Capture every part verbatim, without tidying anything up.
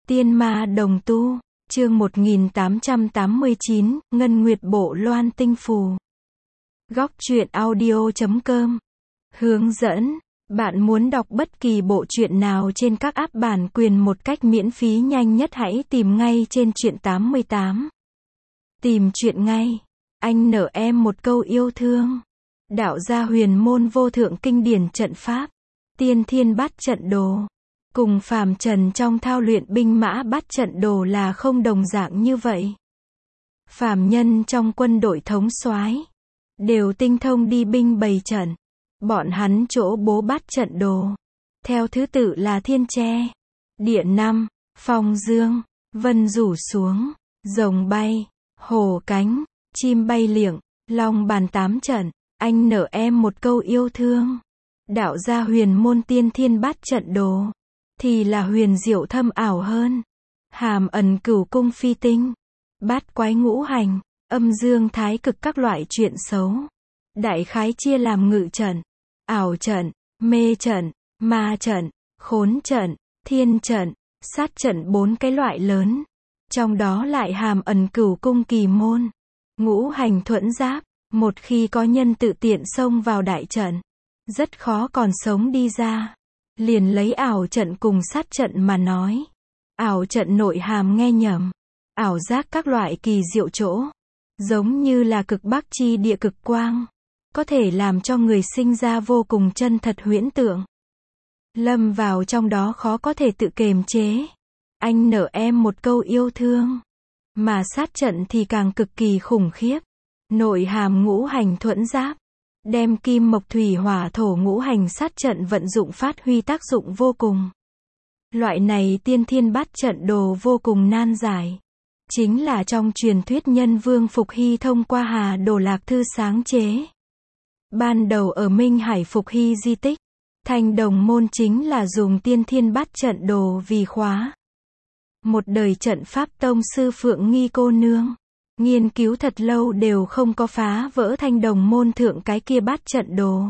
Tiên ma đồng tu, chương một nghìn tám trăm tám mươi chín, Ngân Nguyệt Bộ Loan Tinh Phù. Góc truyện audio chấm com. Hướng dẫn, bạn muốn đọc bất kỳ bộ truyện nào trên các app bản quyền một cách miễn phí nhanh nhất hãy tìm ngay trên truyện tám mươi tám. Tìm truyện ngay. Anh nở em một câu yêu thương. Đạo gia huyền môn vô thượng kinh điển trận pháp. Tiên thiên bát trận đồ. Cùng phàm trần trong thao luyện binh mã bát trận đồ là không đồng dạng như vậy. Phàm nhân trong quân đội thống soái đều tinh thông đi binh bày trận. Bọn hắn chỗ bố bát trận đồ. Theo thứ tự là thiên tre, địa năm, phong dương, vân rủ xuống, rồng bay, hổ cánh, chim bay liệng, long bàn tám trận. Anh nở em một câu yêu thương. Đạo gia huyền môn tiên thiên bát trận đồ thì là huyền diệu thâm ảo hơn. Hàm ẩn cửu cung phi tinh, bát quái ngũ hành, âm dương thái cực các loại chuyện xấu. Đại khái chia làm ngự trận, ảo trận, mê trận, ma trận, khốn trận, thiên trận, sát trận bốn cái loại lớn. Trong đó lại hàm ẩn cửu cung kỳ môn, ngũ hành thuẫn giáp. Một khi có nhân tự tiện xông vào đại trận, rất khó còn sống đi ra. Liền lấy ảo trận cùng sát trận mà nói. Ảo trận nội hàm nghe nhầm, ảo giác các loại kỳ diệu chỗ. Giống như là cực bắc chi địa cực quang. Có thể làm cho người sinh ra vô cùng chân thật huyễn tượng. Lâm vào trong đó khó có thể tự kiềm chế. Anh nở em một câu yêu thương. Mà sát trận thì càng cực kỳ khủng khiếp. Nội hàm ngũ hành thuẫn giáp. Đem kim mộc thủy hỏa thổ ngũ hành sát trận vận dụng phát huy tác dụng vô cùng. Loại này tiên thiên bát trận đồ vô cùng nan giải. Chính là trong truyền thuyết nhân vương Phục Hy thông qua Hà Đồ Lạc Thư sáng chế. Ban đầu ở Minh Hải Phục Hy di tích, Thanh Đồng môn chính là dùng tiên thiên bát trận đồ vì khóa. Một đời trận pháp tông sư Phượng Nghi cô nương nghiên cứu thật lâu đều không có phá vỡ Thanh Đồng môn thượng cái kia bát trận đồ.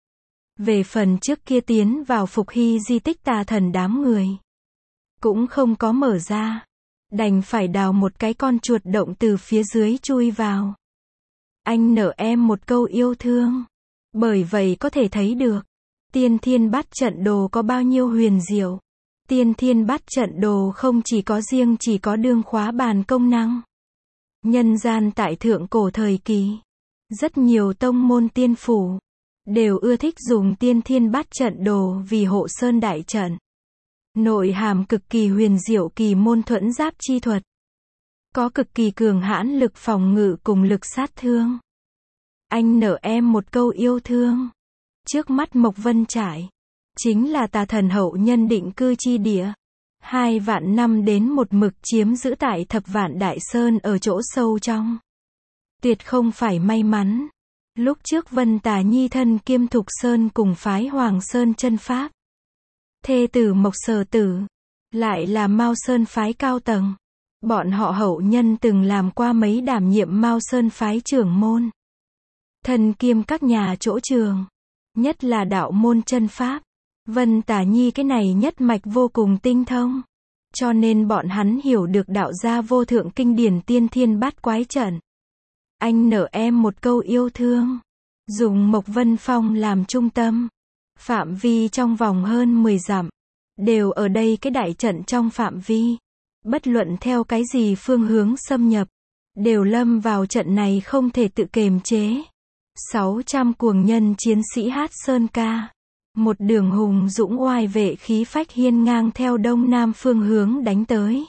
Về phần trước kia tiến vào Phục Hy di tích tà thần đám người, cũng không có mở ra. Đành phải đào một cái con chuột động từ phía dưới chui vào. Anh nở em một câu yêu thương. Bởi vậy có thể thấy được, tiên thiên bát trận đồ có bao nhiêu huyền diệu. Tiên thiên bát trận đồ không chỉ có riêng chỉ có đương khóa bàn công năng. Nhân gian tại thượng cổ thời kỳ, rất nhiều tông môn tiên phủ đều ưa thích dùng tiên thiên bát trận đồ vì hộ sơn đại trận. Nội hàm cực kỳ huyền diệu kỳ môn thuẫn giáp chi thuật. Có cực kỳ cường hãn lực phòng ngự cùng lực sát thương. Anh nở em một câu yêu thương. Trước mắt Mộc Vân Trải chính là tà thần hậu nhân định cư chi địa. Hai vạn năm đến một mực chiếm giữ tại thập vạn đại sơn ở chỗ sâu trong. Tuyệt không phải may mắn. Lúc trước Vân Tà Nhi thân kiêm Thục Sơn cùng phái Hoàng Sơn chân pháp. Thê tử Mộc Sở Tử lại là Mao Sơn phái cao tầng. Bọn họ hậu nhân từng làm qua mấy đảm nhiệm Mao Sơn phái trưởng môn. Thân kiêm các nhà chỗ trường, nhất là đạo môn chân pháp. Vân Tà Nhi cái này nhất mạch vô cùng tinh thông. Cho nên bọn hắn hiểu được đạo gia vô thượng kinh điển tiên thiên bát quái trận. Anh nở em một câu yêu thương. Dùng Mộc Vân Phong làm trung tâm. Phạm vi trong vòng hơn mười dặm. Đều ở đây cái đại trận trong phạm vi. Bất luận theo cái gì phương hướng xâm nhập. Đều lâm vào trận này không thể tự kiềm chế. sáu trăm cuồng nhân chiến sĩ hát sơn ca. Một đường hùng dũng oai vệ khí phách hiên ngang theo đông nam phương hướng đánh tới.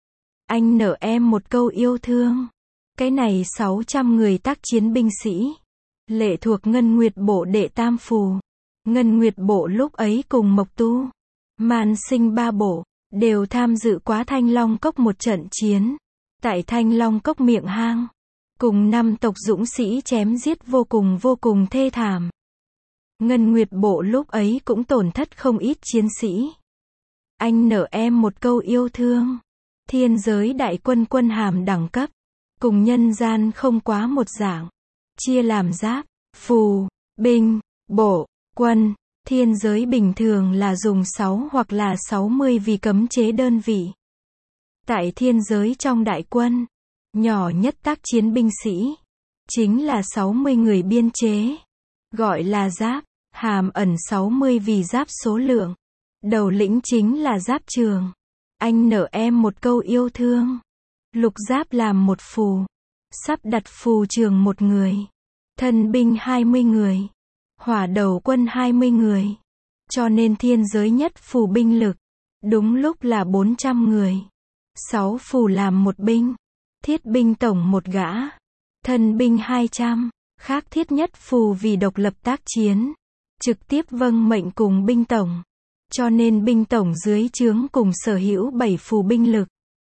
Anh nở em một câu yêu thương. Cái này sáu trăm người tác chiến binh sĩ. Lệ thuộc Ngân Nguyệt Bộ đệ tam phù. Ngân Nguyệt Bộ lúc ấy cùng Mộc Tu, Man Sinh ba bộ, đều tham dự quá Thanh Long Cốc một trận chiến. Tại Thanh Long Cốc miệng hang. Cùng năm tộc dũng sĩ chém giết vô cùng vô cùng thê thảm. Ngân Nguyệt Bộ lúc ấy cũng tổn thất không ít chiến sĩ. Anh nở em một câu yêu thương. Thiên giới đại quân quân hàm đẳng cấp. Cùng nhân gian không quá một dạng. Chia làm giáp, phù, binh, bộ, quân. Thiên giới bình thường là dùng sáu hoặc là sáu mươi vì cấm chế đơn vị. Tại thiên giới trong đại quân, nhỏ nhất tác chiến binh sĩ, chính là sáu mươi người biên chế. Gọi là giáp, hàm ẩn sáu mươi vì giáp số lượng. Đầu lĩnh chính là giáp trường. Anh nợ em một câu yêu thương. Lục giáp làm một phù. Sắp đặt phù trường một người. Thân binh hai mươi người. Hỏa đầu quân hai mươi người. Cho nên thiên giới nhất phù binh lực. Đúng lúc là bốn trăm người. sáu phù làm một binh. Thiết binh tổng một gã. Thân binh hai trăm. Khác thiết nhất phù vì độc lập tác chiến. Trực tiếp vâng mệnh cùng binh tổng. Cho nên binh tổng dưới trướng cùng sở hữu bảy phù binh lực.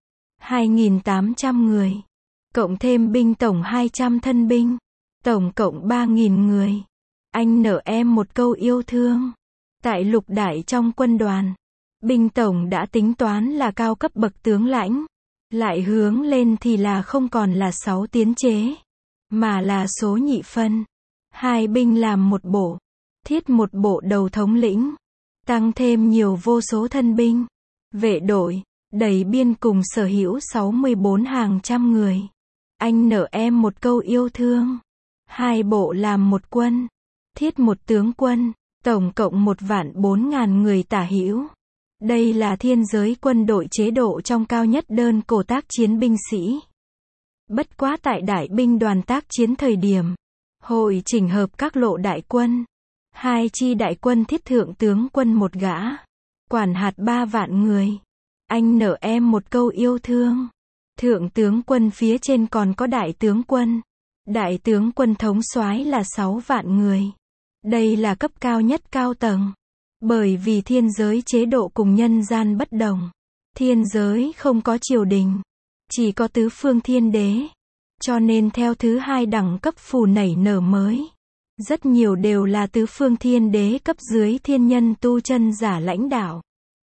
hai nghìn tám trăm người. Cộng thêm binh tổng hai trăm thân binh. Tổng cộng ba nghìn người. Anh nợ em một câu yêu thương. Tại lục đại trong quân đoàn, binh tổng đã tính toán là cao cấp bậc tướng lãnh. Lại hướng lên thì là không còn là sáu tiến chế, mà là số nhị phân. Hai binh làm một bộ. Thiết một bộ đầu thống lĩnh. Tăng thêm nhiều vô số thân binh. Vệ đội, đầy biên cùng sở hữu sáu mươi bốn hàng trăm người. Anh nợ em một câu yêu thương. Hai bộ làm một quân. Thiết một tướng quân. Tổng cộng một vạn bốn ngàn người tả hữu. Đây là thiên giới quân đội chế độ trong cao nhất đơn cổ tác chiến binh sĩ. Bất quá tại đại binh đoàn tác chiến thời điểm, hội chỉnh hợp các lộ đại quân. Hai chi đại quân thiết thượng tướng quân một gã. Quản hạt ba vạn người. Anh nợ em một câu yêu thương. Thượng tướng quân phía trên còn có đại tướng quân. Đại tướng quân thống soái là sáu vạn người. Đây là cấp cao nhất cao tầng. Bởi vì thiên giới chế độ cùng nhân gian bất đồng. Thiên giới không có triều đình. Chỉ có tứ phương thiên đế. Cho nên theo thứ hai đẳng cấp phù nảy nở mới. Rất nhiều đều là tứ phương thiên đế cấp dưới thiên nhân tu chân giả lãnh đạo.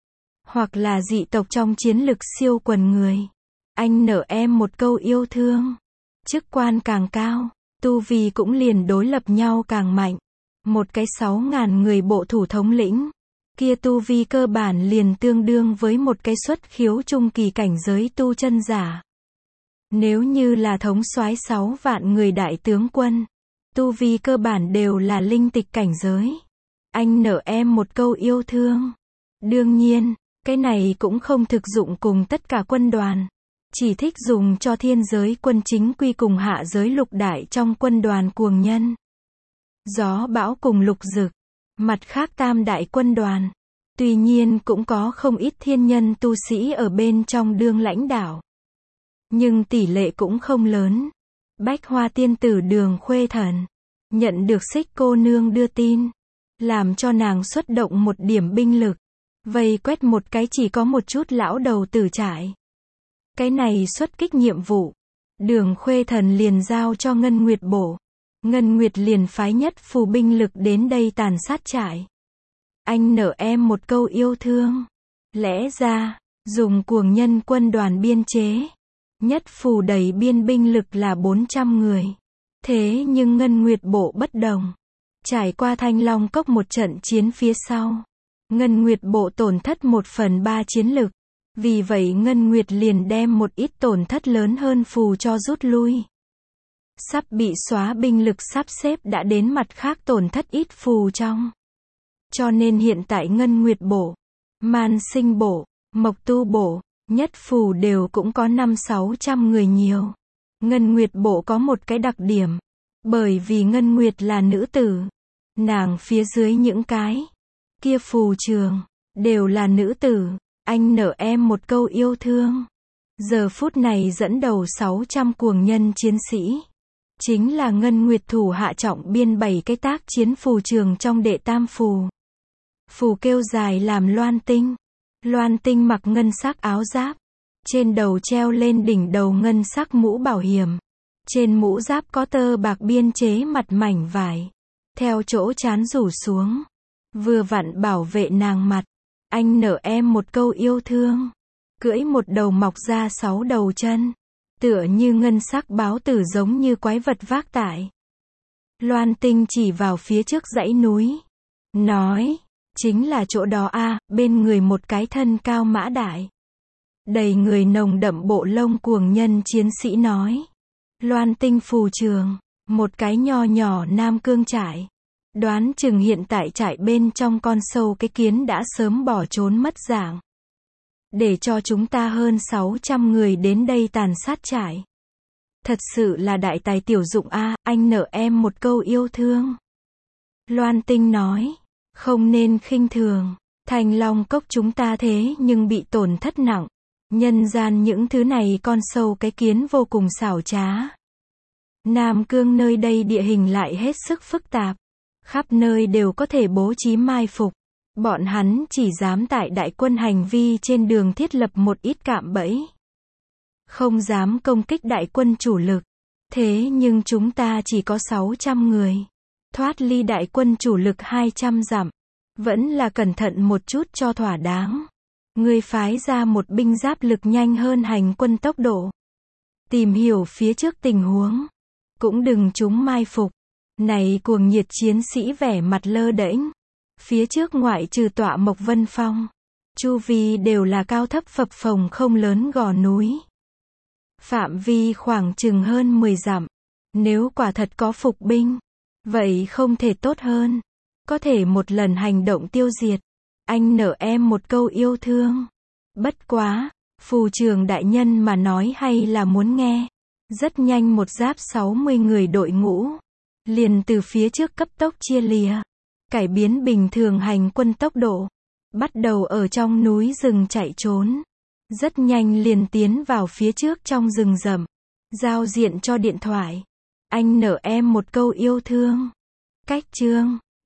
Hoặc là dị tộc trong chiến lực siêu quần người. Anh nợ em một câu yêu thương. Chức quan càng cao, tu vi cũng liền đối lập nhau càng mạnh. Một cái sáu ngàn người bộ thủ thống lĩnh. Kia tu vi cơ bản liền tương đương với một cái xuất khiếu trung kỳ cảnh giới tu chân giả. Nếu như là thống soái sáu vạn người đại tướng quân, tu vi cơ bản đều là linh tịch cảnh giới. Anh nợ em một câu yêu thương. Đương nhiên, cái này cũng không thực dụng cùng tất cả quân đoàn. Chỉ thích dùng cho thiên giới quân chính quy cùng hạ giới lục đại trong quân đoàn cuồng nhân. Gió bão cùng lục dực. Mặt khác tam đại quân đoàn. Tuy nhiên cũng có không ít thiên nhân tu sĩ ở bên trong đương lãnh đạo. Nhưng tỷ lệ cũng không lớn. Bách Hoa tiên tử Đường Khuê Thần. Nhận được Xích cô nương đưa tin. Làm cho nàng xuất động một điểm binh lực. Vây quét một cái chỉ có một chút lão đầu tử trại. Cái này xuất kích nhiệm vụ. Đường Khuê Thần liền giao cho Ngân Nguyệt Bổ. Ngân Nguyệt liền phái nhất phù binh lực đến đây tàn sát trại. Anh nợ em một câu yêu thương. Lẽ ra, dùng cuồng nhân quân đoàn biên chế. Nhất phù đầy biên binh lực là bốn trăm người. Thế nhưng Ngân Nguyệt Bộ bất đồng. Trải qua Thanh Long Cốc một trận chiến phía sau. Ngân Nguyệt Bộ tổn thất một phần ba chiến lực. Vì vậy Ngân Nguyệt liền đem một ít tổn thất lớn hơn phù cho rút lui. Sắp bị xóa binh lực sắp xếp đã đến mặt khác tổn thất ít phù trong. Cho nên hiện tại Ngân Nguyệt Bộ, Man Sinh Bộ, Mộc Tu Bộ, nhất phù đều cũng có năm sáu trăm người nhiều. Ngân Nguyệt Bộ có một cái đặc điểm. Bởi vì Ngân Nguyệt là nữ tử. Nàng phía dưới những cái kia phù trường, đều là nữ tử. Anh nợ em một câu yêu thương. Giờ phút này dẫn đầu sáu trăm cuồng nhân chiến sĩ. Chính là Ngân Nguyệt thủ hạ trọng biên bảy cái tác chiến phù trường trong đệ tam phù. Phù kêu dài làm Loan Tinh. Loan Tinh mặc ngân sắc áo giáp. Trên đầu treo lên đỉnh đầu ngân sắc mũ bảo hiểm. Trên mũ giáp có tơ bạc biên chế mặt mảnh vải. Theo chỗ trán rủ xuống. Vừa vặn bảo vệ nàng mặt. Anh nợ em một câu yêu thương. Cưỡi một đầu mọc ra sáu đầu chân. Tựa như ngân sắc báo tử giống như quái vật vác tải. Loan Tinh chỉ vào phía trước dãy núi. Nói, chính là chỗ đó a, bên người một cái thân cao mã đại. Đầy người nồng đậm bộ lông cuồng nhân chiến sĩ nói. Loan Tinh Phù Trường, một cái nho nhỏ Nam Cương trại. Đoán chừng hiện tại trại bên trong con sâu cái kiến đã sớm bỏ trốn mất dạng. Để cho chúng ta hơn sáu trăm người đến đây tàn sát trại. Thật sự là đại tài tiểu dụng a, anh nợ em một câu yêu thương. Loan Tinh nói, không nên khinh thường, Thanh Long Cốc chúng ta thế nhưng bị tổn thất nặng. Nhân gian những thứ này con sâu cái kiến vô cùng xảo trá. Nam Cương nơi đây địa hình lại hết sức phức tạp. Khắp nơi đều có thể bố trí mai phục. Bọn hắn chỉ dám tại đại quân hành vi trên đường thiết lập một ít cạm bẫy. Không dám công kích đại quân chủ lực. Thế nhưng chúng ta chỉ có sáu trăm người. Thoát ly đại quân chủ lực hai trăm dặm. Vẫn là cẩn thận một chút cho thỏa đáng. Ngươi phái ra một binh giáp lực nhanh hơn hành quân tốc độ. Tìm hiểu phía trước tình huống. Cũng đừng trúng mai phục. Này cuồng nhiệt chiến sĩ vẻ mặt lơ đễnh. Phía trước ngoại trừ tọa Mộc Vân Phong. Chu vi đều là cao thấp phập phồng không lớn gò núi. Phạm vi khoảng chừng hơn mười dặm. Nếu quả thật có phục binh. Vậy không thể tốt hơn. Có thể một lần hành động tiêu diệt. Anh nợ em một câu yêu thương. Bất quá, phù trường đại nhân mà nói hay là muốn nghe. Rất nhanh một giáp sáu mươi người đội ngũ. Liền từ phía trước cấp tốc chia lìa. Cải biến bình thường hành quân tốc độ. Bắt đầu ở trong núi rừng chạy trốn. Rất nhanh liền tiến vào phía trước trong rừng rậm. Giao diện cho điện thoại. Anh nợ em một câu yêu thương. Cách chương